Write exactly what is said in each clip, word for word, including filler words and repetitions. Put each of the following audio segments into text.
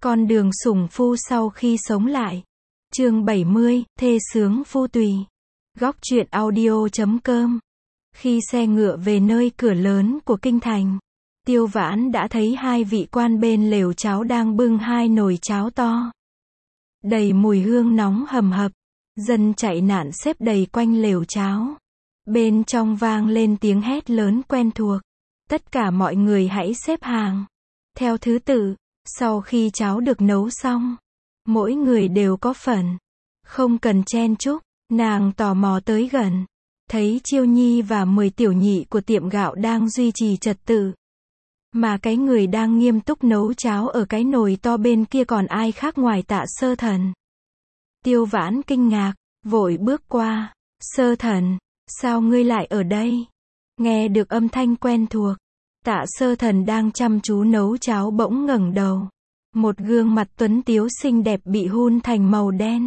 Con đường sủng phu sau khi sống lại. Chương bảy mươi, thê sướng phu tùy. Góc truyện audio chấm com. Khi xe ngựa về nơi cửa lớn của kinh thành, Tiêu Vãn đã thấy hai vị quan bên lều cháo đang bưng hai nồi cháo to, đầy mùi hương nóng hầm hập. Dân chạy nạn xếp đầy quanh lều cháo. Bên trong vang lên tiếng hét lớn quen thuộc. Tất cả mọi người hãy xếp hàng theo thứ tự. Sau khi cháo được nấu xong, mỗi người đều có phần, không cần chen chúc. Nàng tò mò tới gần, thấy Chiêu Nhi và mười tiểu nhị của tiệm gạo đang duy trì trật tự, mà cái người đang nghiêm túc nấu cháo ở cái nồi to bên kia còn ai khác ngoài Tạ Sơ Thần. Tiêu Vãn kinh ngạc, vội bước qua. Sơ Thần, sao ngươi lại ở đây? Nghe được âm thanh quen thuộc, Tạ Sơ Thần đang chăm chú nấu cháo bỗng ngẩng đầu. Một gương mặt tuấn tiếu xinh đẹp bị hun thành màu đen,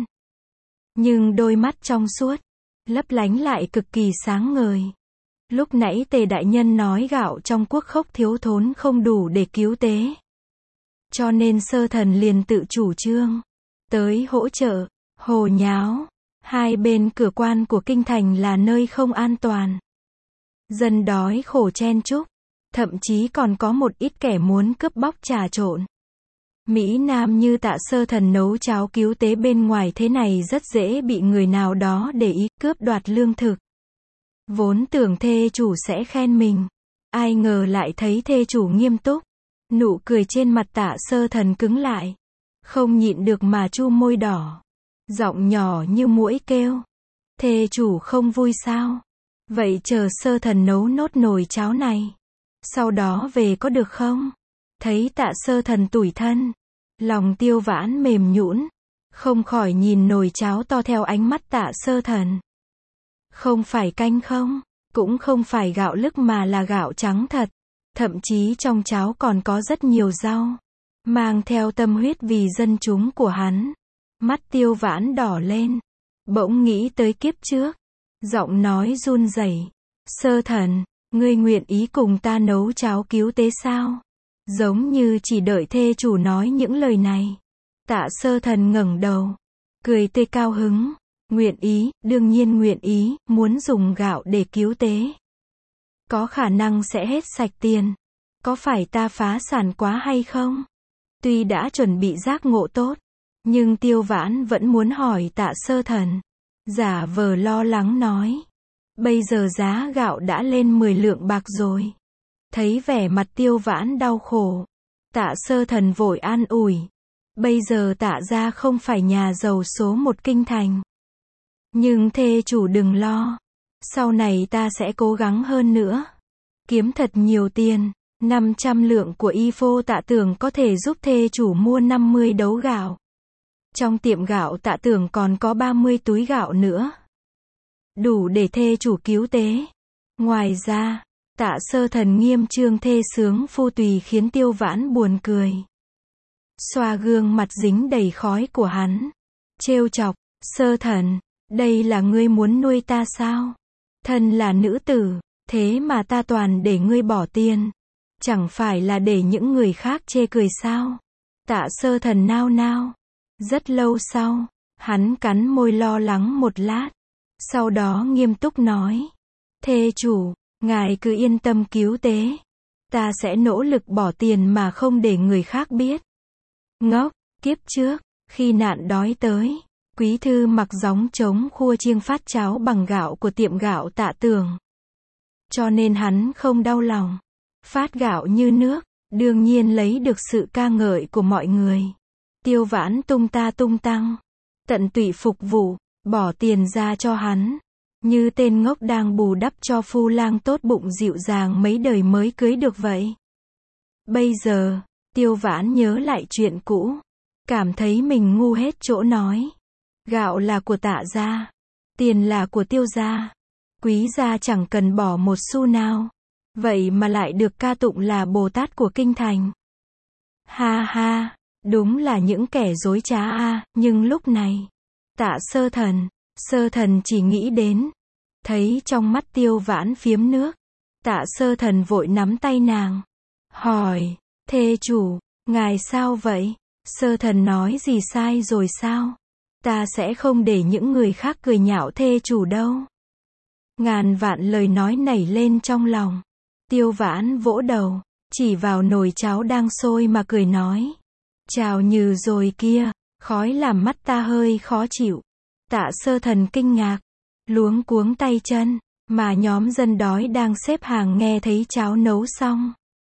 nhưng đôi mắt trong suốt, lấp lánh lại cực kỳ sáng ngời. Lúc nãy Tề đại nhân nói gạo trong quốc khốc thiếu thốn không đủ để cứu tế, cho nên Sơ Thần liền tự chủ trương tới hỗ trợ. Hồ nháo, hai bên cửa quan của kinh thành là nơi không an toàn. Dân đói khổ chen chúc, thậm chí còn có một ít kẻ muốn cướp bóc trà trộn. Mỹ Nam như Tạ Sơ Thần nấu cháo cứu tế bên ngoài thế này rất dễ bị người nào đó để ý cướp đoạt lương thực. Vốn tưởng thê chủ sẽ khen mình, ai ngờ lại thấy thê chủ nghiêm túc. Nụ cười trên mặt Tạ Sơ Thần cứng lại, không nhịn được mà chu môi đỏ, giọng nhỏ như muỗi kêu. Thê chủ không vui sao? Vậy chờ Sơ Thần nấu nốt nồi cháo này, sau đó về có được không? Thấy Tạ Sơ Thần tủi thân, lòng Tiêu Vãn mềm nhũn, không khỏi nhìn nồi cháo to theo ánh mắt Tạ Sơ Thần. Không phải canh không, cũng không phải gạo lứt mà là gạo trắng thật, thậm chí trong cháo còn có rất nhiều rau, mang theo tâm huyết vì dân chúng của hắn. Mắt Tiêu Vãn đỏ lên, bỗng nghĩ tới kiếp trước, giọng nói run rẩy. Sơ Thần, ngươi nguyện ý cùng ta nấu cháo cứu tế sao? Giống như chỉ đợi thê chủ nói những lời này. Tạ Sơ Thần ngẩng đầu, cười tươi cao hứng. Nguyện ý, đương nhiên nguyện ý, muốn dùng gạo để cứu tế. Có khả năng sẽ hết sạch tiền. Có phải ta phá sản quá hay không? Tuy đã chuẩn bị giác ngộ tốt, nhưng Tiêu Vãn vẫn muốn hỏi Tạ Sơ Thần. Giả vờ lo lắng nói. Bây giờ giá gạo đã lên mười lượng bạc rồi. Thấy vẻ mặt Tiêu Vãn đau khổ, Tạ Sơ Thần vội an ủi. Bây giờ Tạ gia không phải nhà giàu số một kinh thành. Nhưng thê chủ đừng lo. Sau này ta sẽ cố gắng hơn nữa. Kiếm thật nhiều tiền. năm trăm lượng của y phô Tạ Tưởng có thể giúp thê chủ mua năm mươi đấu gạo. Trong tiệm gạo Tạ Tưởng còn có ba mươi túi gạo nữa, đủ để thê chủ cứu tế. Ngoài ra, Tạ Sơ Thần nghiêm trương thê sướng phu tùy khiến Tiêu Vãn buồn cười. Xoa gương mặt dính đầy khói của hắn, trêu chọc. Sơ Thần, đây là ngươi muốn nuôi ta sao? Thân là nữ tử, thế mà ta toàn để ngươi bỏ tiền. Chẳng phải là để những người khác chê cười sao? Tạ Sơ Thần nao nao. Rất lâu sau, hắn cắn môi lo lắng một lát. Sau đó nghiêm túc nói. Thê chủ, ngài cứ yên tâm cứu tế. Ta sẽ nỗ lực bỏ tiền mà không để người khác biết. Ngốc, kiếp trước, khi nạn đói tới, quý thư mặc gióng trống khua chiêng phát cháo bằng gạo của tiệm gạo Tạ Tưởng. Cho nên hắn không đau lòng. Phát gạo như nước, đương nhiên lấy được sự ca ngợi của mọi người. Tiêu Vãn tung ta tung tăng, tận tụy phục vụ, bỏ tiền ra cho hắn. Như tên ngốc đang bù đắp cho phu lang tốt bụng dịu dàng mấy đời mới cưới được vậy. Bây giờ, Tiêu Vãn nhớ lại chuyện cũ, cảm thấy mình ngu hết chỗ nói. Gạo là của Tạ gia, tiền là của Tiêu gia, quý gia chẳng cần bỏ một xu nào, vậy mà lại được ca tụng là Bồ Tát của kinh thành. Ha ha, đúng là những kẻ dối trá a. À, nhưng lúc này, Tạ Sơ Thần, Sơ Thần chỉ nghĩ đến, thấy trong mắt Tiêu Vãn phiếm nước. Tạ Sơ Thần vội nắm tay nàng, hỏi, thê chủ, ngài sao vậy? Sơ thần nói gì sai rồi sao? Ta sẽ không để những người khác cười nhạo thê chủ đâu. Ngàn vạn lời nói nảy lên trong lòng. Tiêu Vãn vỗ đầu, chỉ vào nồi cháo đang sôi mà cười nói. Chào Như rồi kia, khói làm mắt ta hơi khó chịu. Tạ Sơ thần kinh ngạc, luống cuống tay chân, mà nhóm dân đói đang xếp hàng nghe thấy cháo nấu xong.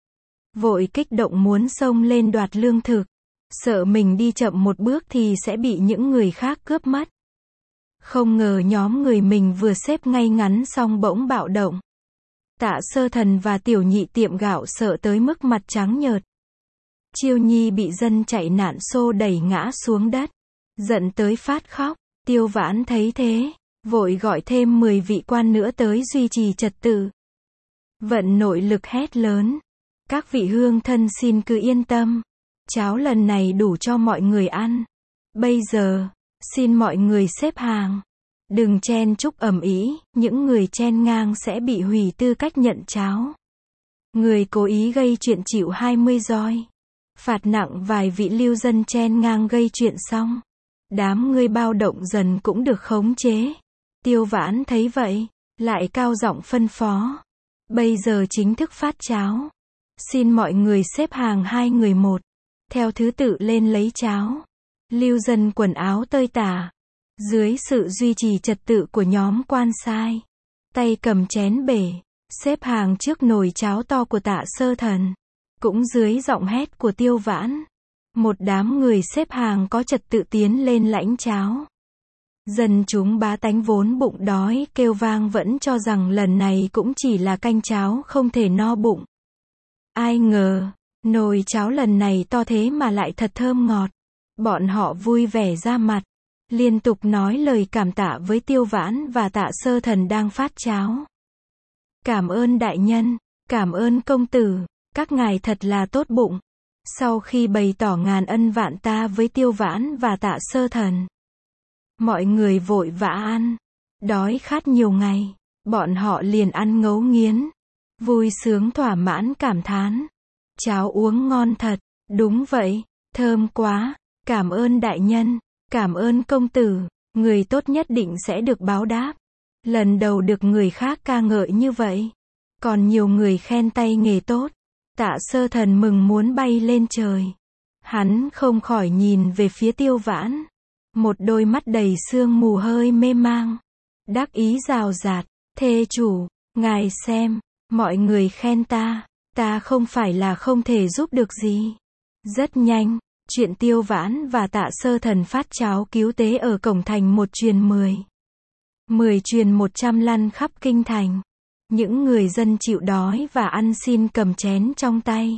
Vội kích động muốn xông lên đoạt lương thực, sợ mình đi chậm một bước thì sẽ bị những người khác cướp mất. Không ngờ nhóm người mình vừa xếp ngay ngắn xong bỗng bạo động. Tạ Sơ thần và Tiểu Nhị tiệm gạo sợ tới mức mặt trắng nhợt. Chiêu Nhi bị dân chạy nạn xô đẩy ngã xuống đất, giận tới phát khóc. Tiêu Vãn thấy thế, vội gọi thêm mười vị quan nữa tới duy trì trật tự. Vận nội lực hét lớn. Các vị hương thân xin cứ yên tâm. Cháo lần này đủ cho mọi người ăn. Bây giờ, xin mọi người xếp hàng. Đừng chen chúc ầm ĩ, những người chen ngang sẽ bị hủy tư cách nhận cháo. Người cố ý gây chuyện chịu hai mươi roi. Phạt nặng vài vị lưu dân chen ngang gây chuyện xong. Đám người bao động dần cũng được khống chế. Tiêu Vãn thấy vậy, lại cao giọng phân phó. Bây giờ chính thức phát cháo. Xin mọi người xếp hàng hai người một. Theo thứ tự lên lấy cháo. Lưu dân quần áo tơi tả. Dưới sự duy trì trật tự của nhóm quan sai. Tay cầm chén bể. Xếp hàng trước nồi cháo to của Tạ Sơ thần. Cũng dưới giọng hét của Tiêu Vãn. Một đám người xếp hàng có trật tự tiến lên lãnh cháo. Dân chúng bá tánh vốn bụng đói kêu vang vẫn cho rằng lần này cũng chỉ là canh cháo không thể no bụng. Ai ngờ, nồi cháo lần này to thế mà lại thật thơm ngọt. Bọn họ vui vẻ ra mặt, liên tục nói lời cảm tạ với Tiêu Vãn và Tạ Sơ thần đang phát cháo. Cảm ơn đại nhân, cảm ơn công tử, các ngài thật là tốt bụng. Sau khi bày tỏ ngàn ân vạn ta với Tiêu Vãn và Tạ Sơ thần, mọi người vội vã ăn. Đói khát nhiều ngày, bọn họ liền ăn ngấu nghiến. Vui sướng thỏa mãn cảm thán. Cháo uống ngon thật, đúng vậy, thơm quá, cảm ơn đại nhân, cảm ơn công tử, người tốt nhất định sẽ được báo đáp. Lần đầu được người khác ca ngợi như vậy. Còn nhiều người khen tay nghề tốt. Tạ Sơ thần mừng muốn bay lên trời. Hắn không khỏi nhìn về phía Tiêu Vãn. Một đôi mắt đầy sương mù hơi mê mang. Đắc ý rào rạt. Thê chủ, ngài xem, mọi người khen ta. Ta không phải là không thể giúp được gì. Rất nhanh, chuyện Tiêu Vãn và Tạ Sơ thần phát cháo cứu tế ở cổng thành một truyền mười. Mười truyền một trăm lăn khắp kinh thành. Những người dân chịu đói và ăn xin cầm chén trong tay.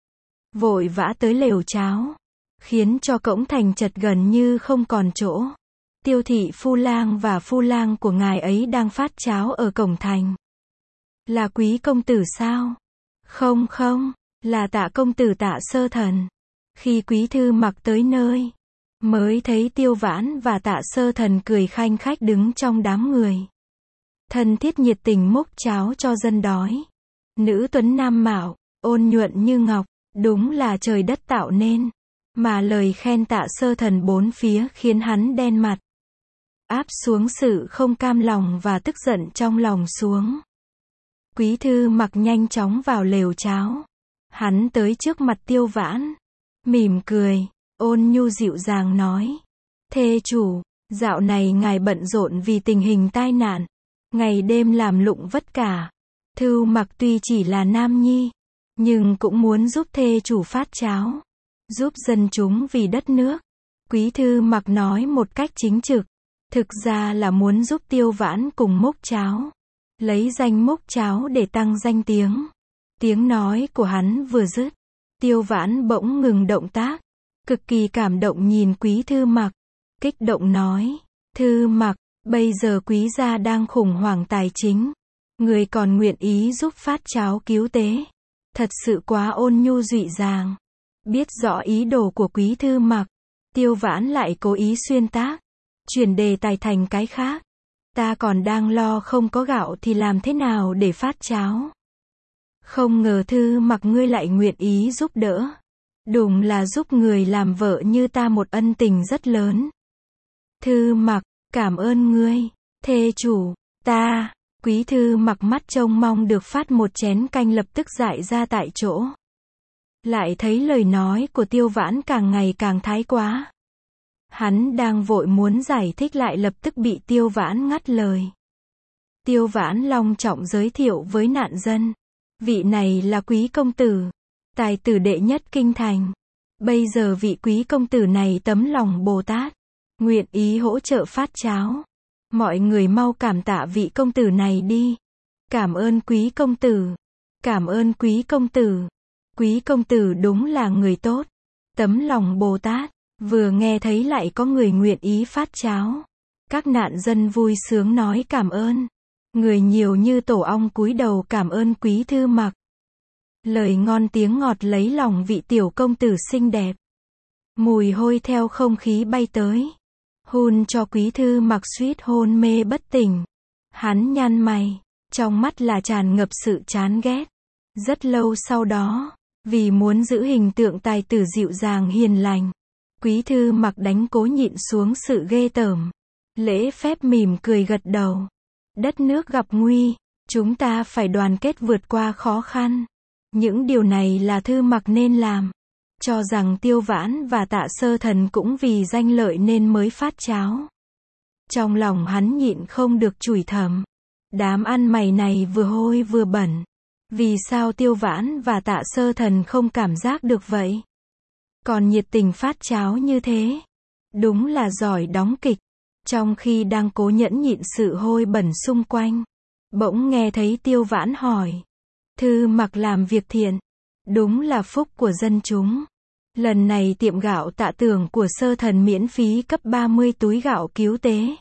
Vội vã tới lều cháo. Khiến cho cổng thành chật gần như không còn chỗ. Tiêu thị phu lang và phu lang của ngài ấy đang phát cháo ở cổng thành. Là quý công tử sao? Không không, là Tạ công tử Tạ Sơ thần. Khi Quý Thư Mặc tới nơi, mới thấy Tiêu Vãn và Tạ Sơ thần cười khanh khách đứng trong đám người. Thân thiết nhiệt tình múc cháo cho dân đói. Nữ tuấn nam mạo, ôn nhuận như ngọc, đúng là trời đất tạo nên. Mà lời khen Tạ Sơ thần bốn phía khiến hắn đen mặt. Áp xuống sự không cam lòng và tức giận trong lòng xuống. Quý Thư Mặc nhanh chóng vào lều cháo. Hắn tới trước mặt Tiêu Vãn. Mỉm cười, ôn nhu dịu dàng nói. Thê chủ, dạo này ngài bận rộn vì tình hình tai nạn. Ngày đêm làm lụng vất cả. Thư Mặc tuy chỉ là nam nhi, nhưng cũng muốn giúp thê chủ phát cháo. Giúp dân chúng vì đất nước. Quý Thư Mặc nói một cách chính trực. Thực ra là muốn giúp Tiêu Vãn cùng múc cháo. Lấy danh múc cháo để tăng danh tiếng. Tiếng nói của hắn vừa dứt. Tiêu Vãn bỗng ngừng động tác. Cực kỳ cảm động nhìn Quý Thư Mặc. Kích động nói. Thư Mặc, bây giờ quý gia đang khủng hoảng tài chính. Người còn nguyện ý giúp phát cháo cứu tế. Thật sự quá ôn nhu dịu dàng. Biết rõ ý đồ của Quý Thư Mặc. Tiêu Vãn lại cố ý xuyên tác. Chuyển đề tài thành cái khác. Ta còn đang lo không có gạo thì làm thế nào để phát cháo. Không ngờ Thư Mặc ngươi lại nguyện ý giúp đỡ. Đúng là giúp người làm vợ như ta một ân tình rất lớn. Thư Mặc, cảm ơn ngươi, thê chủ, ta, Quý Thư Mặc mắt trông mong được phát một chén canh lập tức dại ra tại chỗ. Lại thấy lời nói của Tiêu Vãn càng ngày càng thái quá. Hắn đang vội muốn giải thích lại lập tức bị Tiêu Vãn ngắt lời. Tiêu Vãn long trọng giới thiệu với nạn dân. Vị này là quý công tử, tài tử đệ nhất kinh thành. Bây giờ vị quý công tử này tấm lòng Bồ Tát, nguyện ý hỗ trợ phát cháo. Mọi người mau cảm tạ vị công tử này đi. Cảm ơn quý công tử. Cảm ơn quý công tử. Quý công tử đúng là người tốt. Tấm lòng Bồ Tát. Vừa nghe thấy lại có người nguyện ý phát cháo. Các nạn dân vui sướng nói cảm ơn. Người nhiều như tổ ong cúi đầu cảm ơn Quý Thư Mặc. Lời ngon tiếng ngọt lấy lòng vị tiểu công tử xinh đẹp. Mùi hôi theo không khí bay tới. Hun cho Quý Thư Mặc suýt hôn mê bất tỉnh. Hắn nhăn mày. Trong mắt là tràn ngập sự chán ghét. Rất lâu sau đó, vì muốn giữ hình tượng tài tử dịu dàng hiền lành, Quý Thư Mặc đánh cố nhịn xuống sự ghê tởm. Lễ phép mỉm cười gật đầu. Đất nước gặp nguy, chúng ta phải đoàn kết vượt qua khó khăn. Những điều này là Thư Mặc nên làm. Cho rằng Tiêu Vãn và Tạ Sơ Thần cũng vì danh lợi nên mới phát cháo. Trong lòng hắn nhịn không được chửi thầm. Đám ăn mày này vừa hôi vừa bẩn. Vì sao Tiêu Vãn và Tạ Sơ Thần không cảm giác được vậy? Còn nhiệt tình phát cháo như thế. Đúng là giỏi đóng kịch. Trong khi đang cố nhẫn nhịn sự hôi bẩn xung quanh, bỗng nghe thấy Tiêu Vãn hỏi. Thư Mặc làm việc thiện. Đúng là phúc của dân chúng. Lần này tiệm gạo Tạ Tưởng của Sơ Thần miễn phí cấp ba mươi túi gạo cứu tế.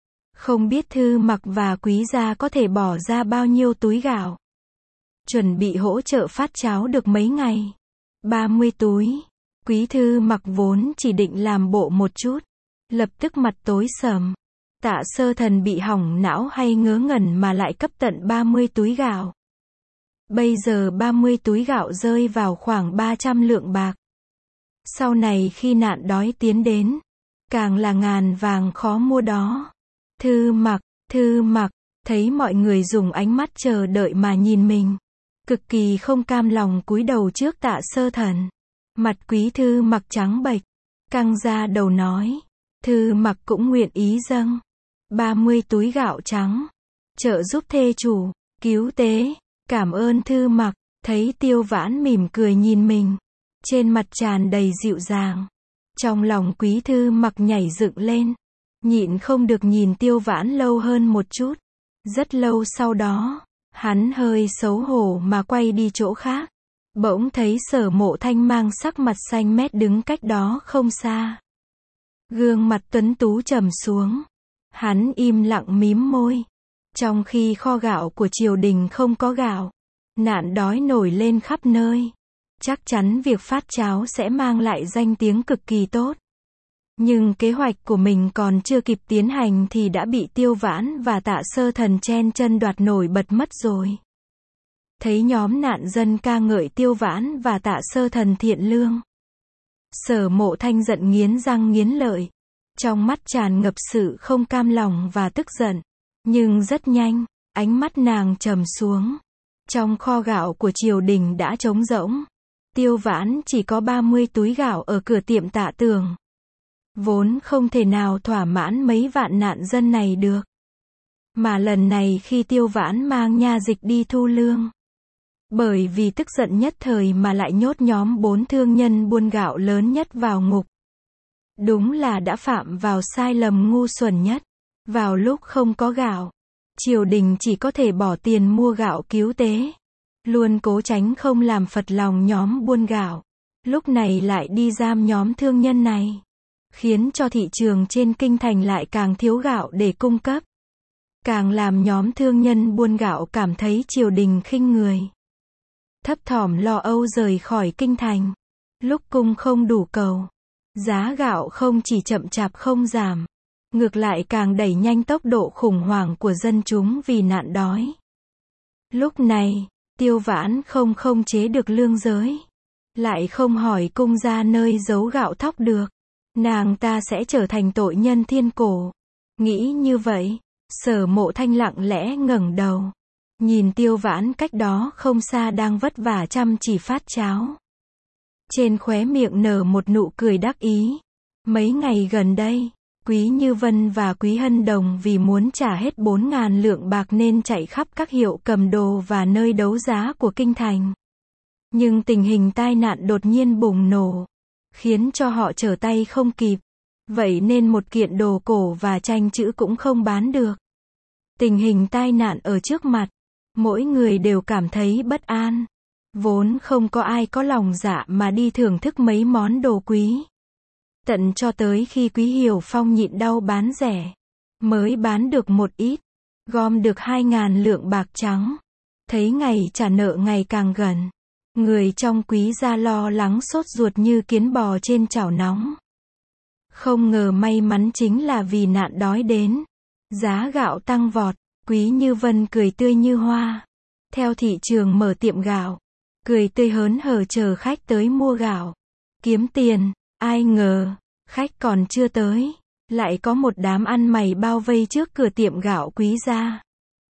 Không biết Thư Mặc và Quý gia có thể bỏ ra bao nhiêu túi gạo. Chuẩn bị hỗ trợ phát cháo được mấy ngày. ba mươi túi. Quý Thư Mặc vốn chỉ định làm bộ một chút. Lập tức mặt tối sầm. Tạ Sơ Thần bị hỏng não hay ngớ ngẩn mà lại cấp tận ba mươi túi gạo. Bây giờ ba mươi túi gạo rơi vào khoảng ba trăm lượng bạc. Sau này khi nạn đói tiến đến, càng là ngàn vàng khó mua đó. Thư Mặc, Thư Mặc, thấy mọi người dùng ánh mắt chờ đợi mà nhìn mình. Cực kỳ không cam lòng cúi đầu trước Tạ Sơ Thần. Mặt Quý Thư Mặc trắng bệch, căng ra đầu nói. Thư Mặc cũng nguyện ý dâng ba mươi túi gạo trắng, trợ giúp thê chủ, cứu tế. Cảm ơn Thư Mặc. Thấy Tiêu Vãn mỉm cười nhìn mình, trên mặt tràn đầy dịu dàng. Trong lòng Quý Thư Mặc nhảy dựng lên, nhịn không được nhìn Tiêu Vãn lâu hơn một chút. Rất lâu sau đó, hắn hơi xấu hổ mà quay đi chỗ khác. Bỗng thấy Sở Mộ Thanh mang sắc mặt xanh mét đứng cách đó không xa. Gương mặt tuấn tú trầm xuống. Hắn im lặng mím môi. Trong khi kho gạo của triều đình không có gạo, nạn đói nổi lên khắp nơi. Chắc chắn việc phát cháo sẽ mang lại danh tiếng cực kỳ tốt. Nhưng kế hoạch của mình còn chưa kịp tiến hành thì đã bị Tiêu Vãn và Tạ Sơ Thần chen chân đoạt nổi bật mất rồi. Thấy nhóm nạn dân ca ngợi Tiêu Vãn và Tạ Sơ Thần thiện lương, Sở Mộ Thanh giận nghiến răng nghiến lợi. Trong mắt tràn ngập sự không cam lòng và tức giận. Nhưng rất nhanh, ánh mắt nàng trầm xuống. Trong kho gạo của triều đình đã trống rỗng. Tiêu Vãn chỉ có ba mươi túi gạo ở cửa tiệm Tạ Tường. Vốn không thể nào thỏa mãn mấy vạn nạn dân này được. Mà lần này khi Tiêu Vãn mang nha dịch đi thu lương, bởi vì tức giận nhất thời mà lại nhốt nhóm bốn thương nhân buôn gạo lớn nhất vào ngục. Đúng là đã phạm vào sai lầm ngu xuẩn nhất. Vào lúc không có gạo, triều đình chỉ có thể bỏ tiền mua gạo cứu tế. Luôn cố tránh không làm phật lòng nhóm buôn gạo. Lúc này lại đi giam nhóm thương nhân này. Khiến cho thị trường trên kinh thành lại càng thiếu gạo để cung cấp. Càng làm nhóm thương nhân buôn gạo cảm thấy triều đình khinh người. Thấp thỏm lo âu rời khỏi kinh thành. Lúc cung không đủ cầu, giá gạo không chỉ chậm chạp không giảm, ngược lại càng đẩy nhanh tốc độ khủng hoảng của dân chúng vì nạn đói. Lúc này, Tiêu Vãn không khống chế được lương giới. lại không hỏi cung ra nơi giấu gạo thóc được. Nàng ta sẽ trở thành tội nhân thiên cổ. Nghĩ như vậy, Sở Mộ Thanh lặng lẽ ngẩng đầu. Nhìn Tiêu Vãn cách đó không xa đang vất vả chăm chỉ phát cháo. Trên khóe miệng nở một nụ cười đắc ý. Mấy ngày gần đây, Quý Như Vân và Quý Hân Đồng vì muốn trả hết bốn ngàn lượng bạc nên chạy khắp các hiệu cầm đồ và nơi đấu giá của kinh thành. Nhưng tình hình tai nạn đột nhiên bùng nổ, khiến cho họ trở tay không kịp. Vậy nên một kiện đồ cổ và tranh chữ cũng không bán được. Tình hình tai nạn ở trước mặt, mỗi người đều cảm thấy bất an. Vốn không có ai có lòng dạ mà đi thưởng thức mấy món đồ quý. Tận cho tới khi Quý Hiểu Phong nhịn đau bán rẻ, mới bán được một ít, gom được hai ngàn lượng bạc trắng. Thấy ngày trả nợ ngày càng gần, người trong Quý gia lo lắng sốt ruột như kiến bò trên chảo nóng. Không ngờ may mắn chính là vì nạn đói đến, giá gạo tăng vọt, Quý Như Vân cười tươi như hoa. Theo thị trường mở tiệm gạo, cười tươi hớn hở chờ khách tới mua gạo, kiếm tiền. Ai ngờ, khách còn chưa tới, lại có một đám ăn mày bao vây trước cửa tiệm gạo Quý gia.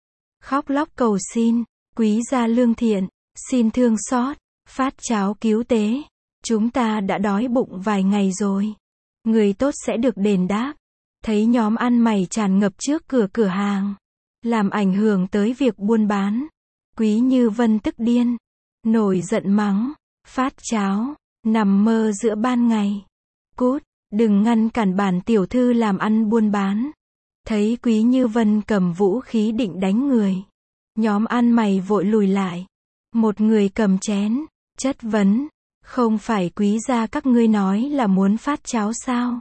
Khóc lóc cầu xin, Quý gia lương thiện, xin thương xót, phát cháo cứu tế. Chúng ta đã đói bụng vài ngày rồi. Người tốt sẽ được đền đáp. Thấy nhóm ăn mày tràn ngập trước cửa cửa hàng, làm ảnh hưởng tới việc buôn bán. Quý Như Vân tức điên, nổi giận mắng, phát cháo, nằm mơ giữa ban ngày. Cút, đừng ngăn cản bản tiểu thư làm ăn buôn bán. Thấy Quý Như Vân cầm vũ khí định đánh người, nhóm ăn mày vội lùi lại. Một người cầm chén, chất vấn, không phải Quý gia các ngươi nói là muốn phát cháo sao?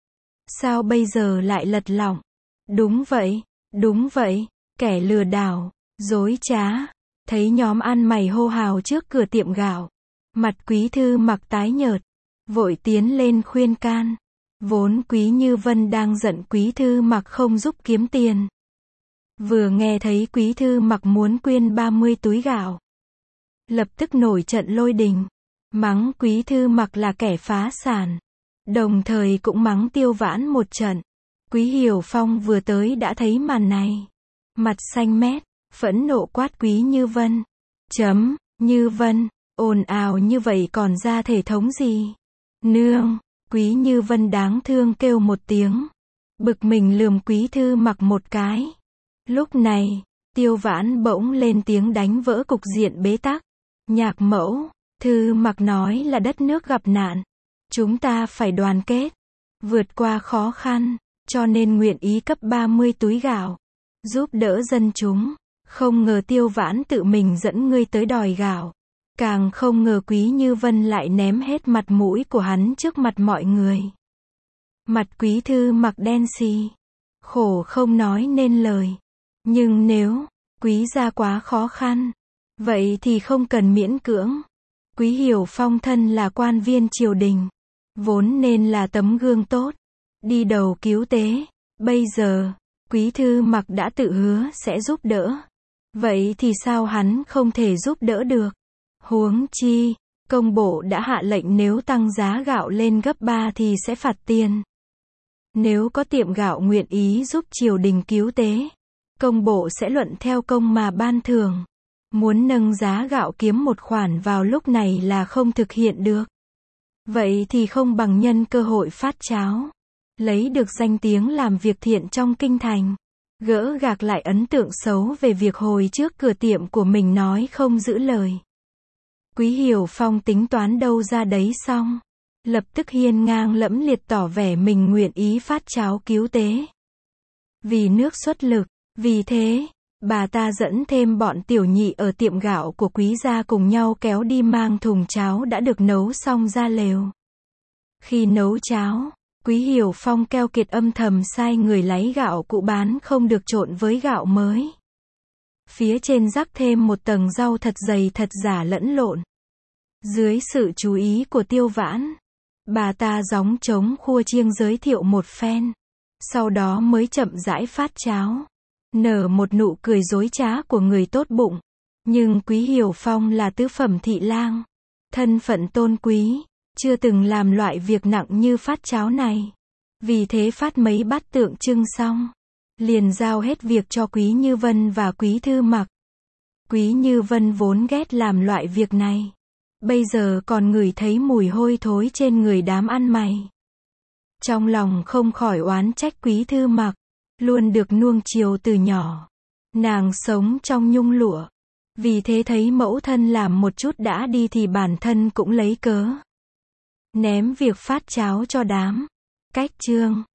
Sao bây giờ lại lật lọng? Đúng vậy, đúng vậy, kẻ lừa đảo, dối trá. Thấy nhóm ăn mày hô hào trước cửa tiệm gạo, mặt Quý Thư Mặc tái nhợt, vội tiến lên khuyên can. Vốn Quý Như Vân đang giận Quý Thư Mặc không giúp kiếm tiền. Vừa nghe thấy Quý Thư Mặc muốn quyên ba mươi túi gạo, lập tức nổi trận lôi đình, mắng Quý Thư Mặc là kẻ phá sản, đồng thời cũng mắng Tiêu Vãn một trận. Quý Hiểu Phong vừa tới đã thấy màn này, mặt xanh mét, phẫn nộ quát Quý Như Vân. Chấm, Như Vân, ồn ào như vậy còn ra thể thống gì? Nương, Quý Như Vân đáng thương kêu một tiếng, bực mình lườm Quý Thư Mặc một cái. Lúc này, Tiêu Vãn bỗng lên tiếng đánh vỡ cục diện bế tắc. Nhạc mẫu, Thư Mặc nói là đất nước gặp nạn, chúng ta phải đoàn kết, vượt qua khó khăn, cho nên nguyện ý cấp ba mươi túi gạo, giúp đỡ dân chúng. Không ngờ Tiêu Vãn tự mình dẫn ngươi tới đòi gạo. Càng không ngờ Quý Như Vân lại ném hết mặt mũi của hắn trước mặt mọi người. Mặt Quý Thư Mặc đen xì, khổ không nói nên lời. Nhưng nếu Quý gia quá khó khăn, vậy thì không cần miễn cưỡng. Quý Hiểu Phong thân là quan viên triều đình, vốn nên là tấm gương tốt, đi đầu cứu tế. Bây giờ, Quý Thư Mặc đã tự hứa sẽ giúp đỡ. Vậy thì sao hắn không thể giúp đỡ được? Huống chi, công bộ đã hạ lệnh nếu tăng giá gạo lên gấp ba thì sẽ phạt tiền. Nếu có tiệm gạo nguyện ý giúp triều đình cứu tế, công bộ sẽ luận theo công mà ban thưởng. Muốn nâng giá gạo kiếm một khoản vào lúc này là không thực hiện được. Vậy thì không bằng nhân cơ hội phát cháo, lấy được danh tiếng làm việc thiện trong kinh thành, gỡ gạc lại ấn tượng xấu về việc hồi trước cửa tiệm của mình nói không giữ lời. Quý Hiểu Phong tính toán đâu ra đấy xong, lập tức hiên ngang lẫm liệt tỏ vẻ mình nguyện ý phát cháo cứu tế. Vì nước xuất lực, vì thế, bà ta dẫn thêm bọn tiểu nhị ở tiệm gạo của Quý gia cùng nhau kéo đi mang thùng cháo đã được nấu xong ra lều. Khi nấu cháo, Quý Hiểu Phong keo kiệt âm thầm sai người lấy gạo cũ bán không được trộn với gạo mới. Phía trên rắc thêm một tầng rau thật dày thật giả lẫn lộn. Dưới sự chú ý của Tiêu Vãn, bà ta gióng trống khua chiêng giới thiệu một phen, sau đó mới chậm rãi phát cháo, nở một nụ cười dối trá của người tốt bụng. Nhưng Quý Hiểu Phong là tứ phẩm thị lang, Thân phận tôn quý, chưa từng làm loại việc nặng như phát cháo này. Vì thế phát mấy bát tượng trưng xong, liền giao hết việc cho Quý Như Vân và Quý Thư Mặc. Quý Như Vân vốn ghét làm loại việc này, bây giờ còn ngửi thấy mùi hôi thối trên người đám ăn mày. Trong lòng không khỏi oán trách Quý Thư Mặc, luôn được nuông chiều từ nhỏ. Nàng sống trong nhung lụa, vì thế thấy mẫu thân làm một chút đã đi thì bản thân cũng lấy cớ ném việc phát cháo cho đám cách trương.